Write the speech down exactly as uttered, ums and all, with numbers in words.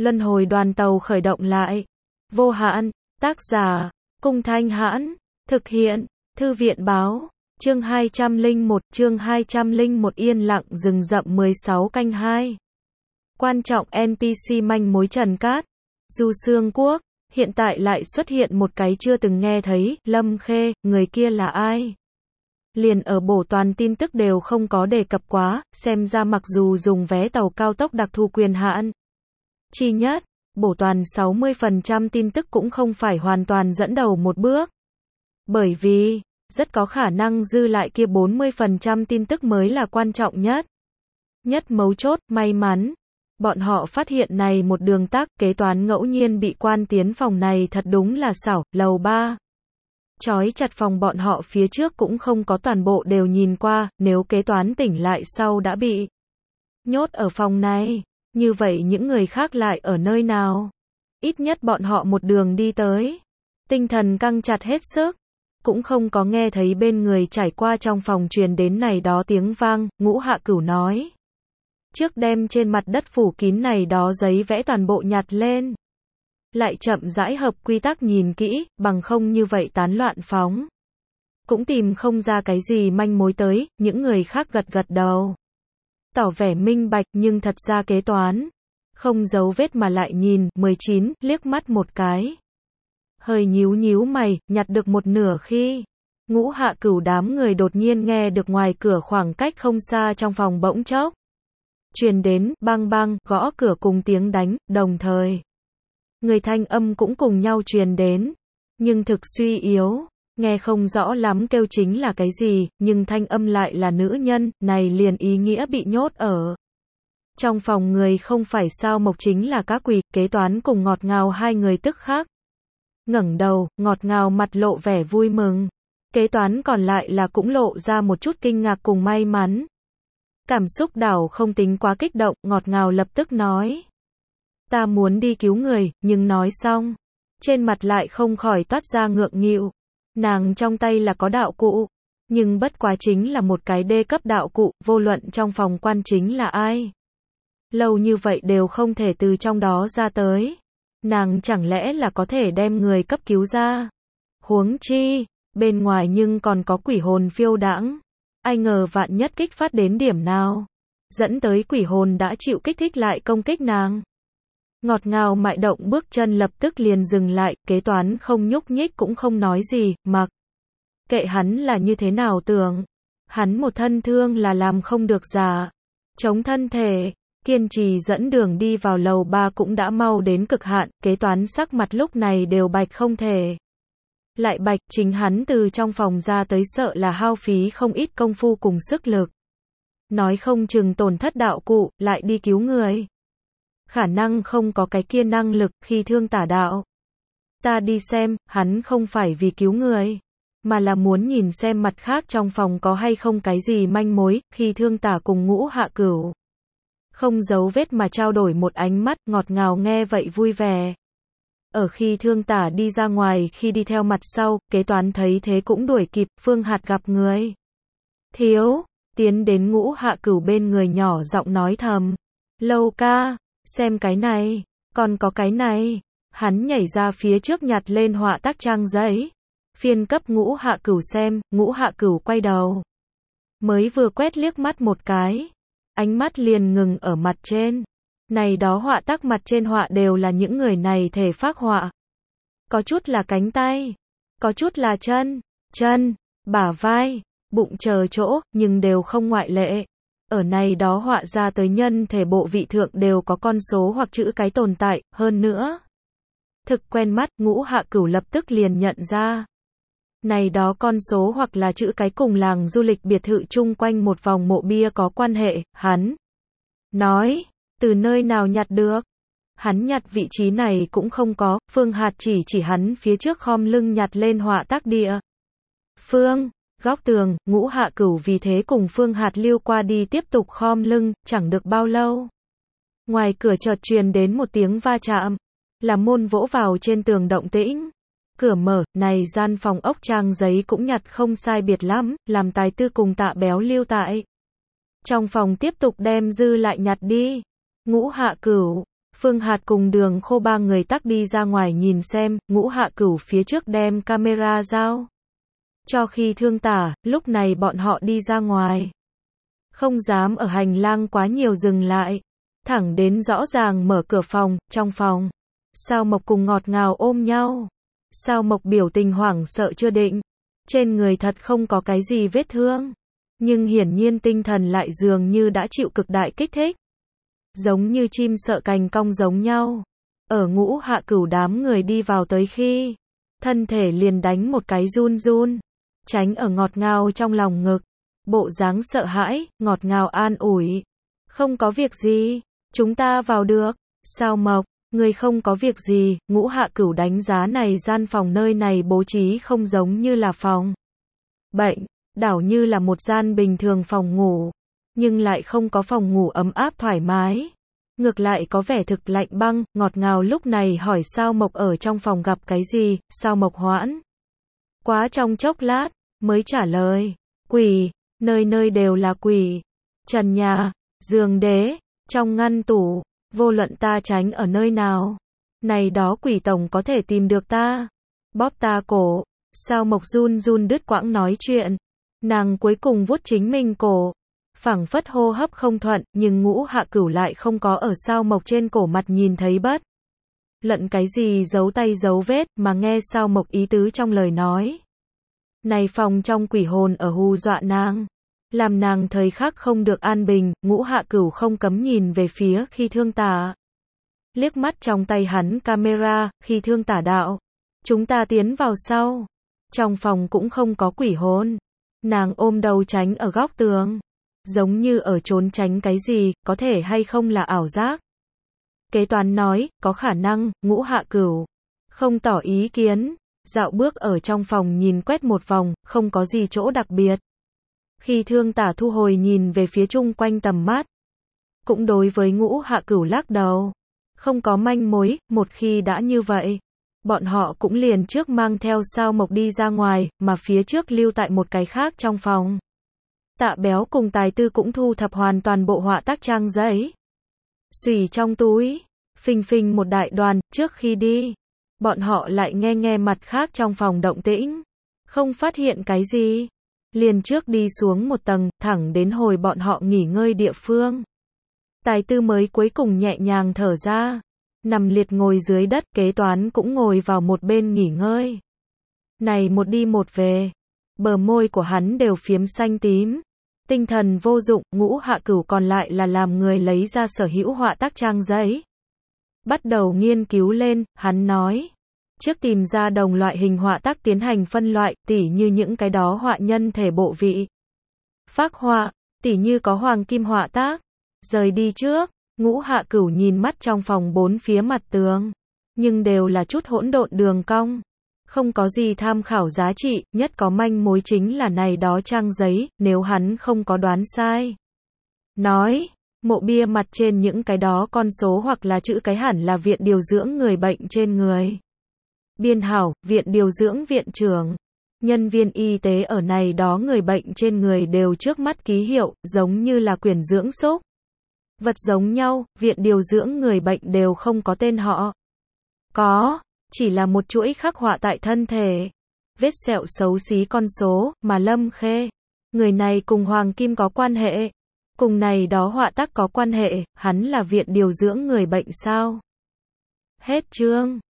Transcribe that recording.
Luân hồi đoàn tàu khởi động lại. Vô hạn, tác giả, Cung Thanh Hãn, thực hiện, Thư viện báo, chương hai trăm lẻ một, chương hai trăm lẻ một yên lặng rừng rậm mười sáu canh hai. Quan trọng en pê xê manh mối Trần Cát, Du Xương Quốc, hiện tại lại xuất hiện một cái chưa từng nghe thấy, Lâm Khê, người kia là ai? Liền ở bổ toàn tin tức đều không có đề cập quá, xem ra mặc dù dùng vé tàu cao tốc đặc thù quyền hạn chi nhất, bổ toàn sáu mươi phần trăm tin tức cũng không phải hoàn toàn dẫn đầu một bước. Bởi vì, rất có khả năng dư lại kia bốn mươi phần trăm tin tức mới là quan trọng nhất. Nhất mấu chốt, may mắn. Bọn họ phát hiện này một đường tắc kế toán ngẫu nhiên bị quan tiến phòng này thật đúng là xảo, lầu ba. Chói chặt phòng bọn họ phía trước cũng không có toàn bộ đều nhìn qua, nếu kế toán tỉnh lại sau đã bị nhốt ở phòng này, như vậy những người khác lại ở nơi nào? Ít nhất bọn họ một đường đi tới. Tinh thần căng chặt hết sức, cũng không có nghe thấy bên người trải qua trong phòng truyền đến này đó tiếng vang, Ngũ Hạ Cửu nói. Trước đem trên mặt đất phủ kín này đó giấy vẽ toàn bộ nhặt lên. Lại chậm rãi hợp quy tắc nhìn kỹ, bằng không như vậy tán loạn phóng. Cũng tìm không ra cái gì manh mối tới, những người khác gật gật đầu. Tỏ vẻ minh bạch nhưng thật ra kế toán. Không giấu vết mà lại nhìn, mười chín, liếc mắt một cái. Hơi nhíu nhíu mày, nhặt được một nửa khi. Ngũ Hạ Cửu đám người đột nhiên nghe được ngoài cửa khoảng cách không xa trong phòng bỗng chốc. Truyền đến, bang bang, gõ cửa cùng tiếng đánh, đồng thời. Người thanh âm cũng cùng nhau truyền đến. Nhưng thực suy yếu, nghe không rõ lắm kêu chính là cái gì, nhưng thanh âm lại là nữ nhân, này liền ý nghĩa bị nhốt ở. Trong phòng người không phải sao Mộc chính là các quỷ, kế toán cùng ngọt ngào hai người tức khắc. Ngẩng đầu, ngọt ngào mặt lộ vẻ vui mừng. Kế toán còn lại là cũng lộ ra một chút kinh ngạc cùng may mắn. Cảm xúc đảo không tính quá kích động, ngọt ngào lập tức nói. Ta muốn đi cứu người, nhưng nói xong. Trên mặt lại không khỏi toát ra ngượng nghịu. Nàng trong tay là có đạo cụ. Nhưng bất quá chính là một cái đê cấp đạo cụ, vô luận trong phòng quan chính là ai. Lâu như vậy đều không thể từ trong đó ra tới. Nàng chẳng lẽ là có thể đem người cấp cứu ra. Huống chi, bên ngoài nhưng còn có quỷ hồn phiêu đãng. Ai ngờ vạn nhất kích phát đến điểm nào. Dẫn tới quỷ hồn đã chịu kích thích lại công kích nàng. Ngọt ngào mại động bước chân lập tức liền dừng lại, kế toán không nhúc nhích cũng không nói gì, mặc. Kệ hắn là như thế nào tưởng. Hắn một thân thương là làm không được giả. Chống thân thể, kiên trì dẫn đường đi vào lầu ba cũng đã mau đến cực hạn, kế toán sắc mặt lúc này đều bạch không thể. Lại bạch, chính hắn từ trong phòng ra tới sợ là hao phí không ít công phu cùng sức lực. Nói không chừng tổn thất đạo cụ, lại đi cứu người. Khả năng không có cái kia năng lực khi thương tả đạo. Ta đi xem, hắn không phải vì cứu người, mà là muốn nhìn xem mặt khác trong phòng có hay không cái gì manh mối, khi thương tả cùng Ngũ Hạ Cửu. Không giấu vết mà trao đổi một ánh mắt, ngọt ngào nghe vậy vui vẻ. Ở khi thương tả đi ra ngoài khi đi theo mặt sau, kế toán thấy thế cũng đuổi kịp, Phương Hạt gặp người. Thiếu, tiến đến Ngũ Hạ Cửu bên người nhỏ giọng nói thầm. Lâu ca, xem cái này, còn có cái này. Hắn nhảy ra phía trước nhặt lên họa tác trang giấy. Phiên cấp Ngũ Hạ Cửu xem, Ngũ Hạ Cửu quay đầu. Mới vừa quét liếc mắt một cái. Ánh mắt liền ngừng ở mặt trên. Này đó họa tác mặt trên họa đều là những người này thể phác họa. Có chút là cánh tay, có chút là chân, chân, bả vai, bụng chờ chỗ, nhưng đều không ngoại lệ. Ở này đó họa ra tới nhân thể bộ vị thượng đều có con số hoặc chữ cái tồn tại, hơn nữa. Thực quen mắt, Ngũ Hạ Cửu lập tức liền nhận ra. Này đó con số hoặc là chữ cái cùng làng du lịch biệt thự chung quanh một vòng mộ bia có quan hệ, hắn nói, từ nơi nào nhặt được? Hắn nhặt vị trí này cũng không có, Phương Hạt chỉ chỉ hắn phía trước khom lưng nhặt lên họa tác địa. Phương, góc tường, Ngũ Hạ Cửu vì thế cùng Phương Hạt lưu qua đi tiếp tục khom lưng, chẳng được bao lâu. Ngoài cửa chợt truyền đến một tiếng va chạm, là môn vỗ vào trên tường động tĩnh. Cửa mở, này gian phòng ốc trang giấy cũng nhặt không sai biệt lắm, làm tài tư cùng Tạ Béo lưu tại. Trong phòng tiếp tục đem dư lại nhặt đi. Ngũ Hạ Cửu, Phương Hạt cùng Đường Khô ba người tắc đi ra ngoài nhìn xem, Ngũ Hạ Cửu phía trước đem camera giao cho Khi Thương Tả, lúc này bọn họ đi ra ngoài. Không dám ở hành lang quá nhiều dừng lại. Thẳng đến rõ ràng mở cửa phòng, trong phòng. Sao Mộc cùng Ngọt Ngào ôm nhau. Sao Mộc biểu tình hoảng sợ chưa định. Trên người thật không có cái gì vết thương. Nhưng hiển nhiên tinh thần lại dường như đã chịu cực đại kích thích. Giống như chim sợ cành cong giống nhau. Ở Ngũ Hạ Cửu đám người đi vào tới khi. Thân thể liền đánh một cái run run. Tránh ở Ngọt Ngào trong lòng ngực. Bộ dáng sợ hãi, Ngọt Ngào an ủi. Không có việc gì, chúng ta vào được. Sao Mộc, người không có việc gì. Ngũ Hạ Cửu đánh giá này gian phòng nơi này bố trí không giống như là phòng bệnh, đảo như là một gian bình thường phòng ngủ. Nhưng lại không có phòng ngủ ấm áp thoải mái. Ngược lại có vẻ thực lạnh băng. Ngọt Ngào lúc này hỏi Sao Mộc ở trong phòng gặp cái gì. Sao Mộc hoãn quá trong chốc lát, mới trả lời. Quỷ, nơi nơi đều là quỷ. Trần nhà, giường đế, trong ngăn tủ, vô luận ta tránh ở nơi nào. Này đó quỷ tổng có thể tìm được ta. Bóp ta cổ. Sao Mộc run run đứt quãng nói chuyện. Nàng cuối cùng vuốt chính mình cổ. Phảng phất hô hấp không thuận, nhưng Ngũ Hạ Cửu lại không có ở Sao Mộc trên cổ mặt nhìn thấy bất luận cái gì giấu tay giấu vết, mà nghe Sao Mộc ý tứ trong lời nói. Này phòng trong quỷ hồn ở hù dọa nàng. Làm nàng thời khắc không được an bình. Ngũ Hạ Cửu không cấm nhìn về phía Khi Thương Tả. Liếc mắt trong tay hắn camera. Khi Thương Tả đạo. Chúng ta tiến vào sau. Trong phòng cũng không có quỷ hồn. Nàng ôm đầu tránh ở góc tường. Giống như ở trốn tránh cái gì, có thể hay không là ảo giác. Kế toán nói, có khả năng. Ngũ Hạ Cửu không tỏ ý kiến. Dạo bước ở trong phòng nhìn quét một vòng, không có gì chỗ đặc biệt. Khi Thương Tả thu hồi nhìn về phía chung quanh tầm mắt. Cũng đối với Ngũ Hạ Cửu lắc đầu. Không có manh mối, một khi đã như vậy. Bọn họ cũng liền trước mang theo Sao Mộc đi ra ngoài, mà phía trước lưu tại một cái khác trong phòng. Tạ Béo cùng Tài Tư cũng thu thập hoàn toàn bộ họa tác trang giấy. Xùy trong túi. Phình phình một đại đoàn, trước khi đi. Bọn họ lại nghe nghe mặt khác trong phòng động tĩnh. Không phát hiện cái gì. Liền trước đi xuống một tầng, thẳng đến hồi bọn họ nghỉ ngơi địa phương. Tài Tư mới cuối cùng nhẹ nhàng thở ra. Nằm liệt ngồi dưới đất, kế toán cũng ngồi vào một bên nghỉ ngơi. Này một đi một về. Bờ môi của hắn đều phiếm xanh tím. Tinh thần vô dụng. Ngũ Hạ Cửu còn lại là làm người lấy ra sở hữu họa tác trang giấy. Bắt đầu nghiên cứu lên, hắn nói. Trước tìm ra đồng loại hình họa tác tiến hành phân loại, tỉ như những cái đó họa nhân thể bộ vị. Phác họa, tỉ như có hoàng kim họa tác. Rời đi trước, Ngũ Hạ Cửu nhìn mắt trong phòng bốn phía mặt tường. Nhưng đều là chút hỗn độn đường cong. Không có gì tham khảo giá trị, nhất có manh mối chính là này đó trang giấy, nếu hắn không có đoán sai. Nói, mộ bia mặt trên những cái đó con số hoặc là chữ cái hẳn là viện điều dưỡng người bệnh trên người. Biên hảo, viện điều dưỡng viện trưởng. Nhân viên y tế ở này đó người bệnh trên người đều trước mắt ký hiệu, giống như là quyển dưỡng súc. Vật giống nhau, viện điều dưỡng người bệnh đều không có tên họ. Có, chỉ là một chuỗi khắc họa tại thân thể. Vết sẹo xấu xí con số, mà Lâm Khê. Người này cùng Hoàng Kim có quan hệ. Cùng này đó họa tác có quan hệ, hắn là viện điều dưỡng người bệnh sao? Hết chương.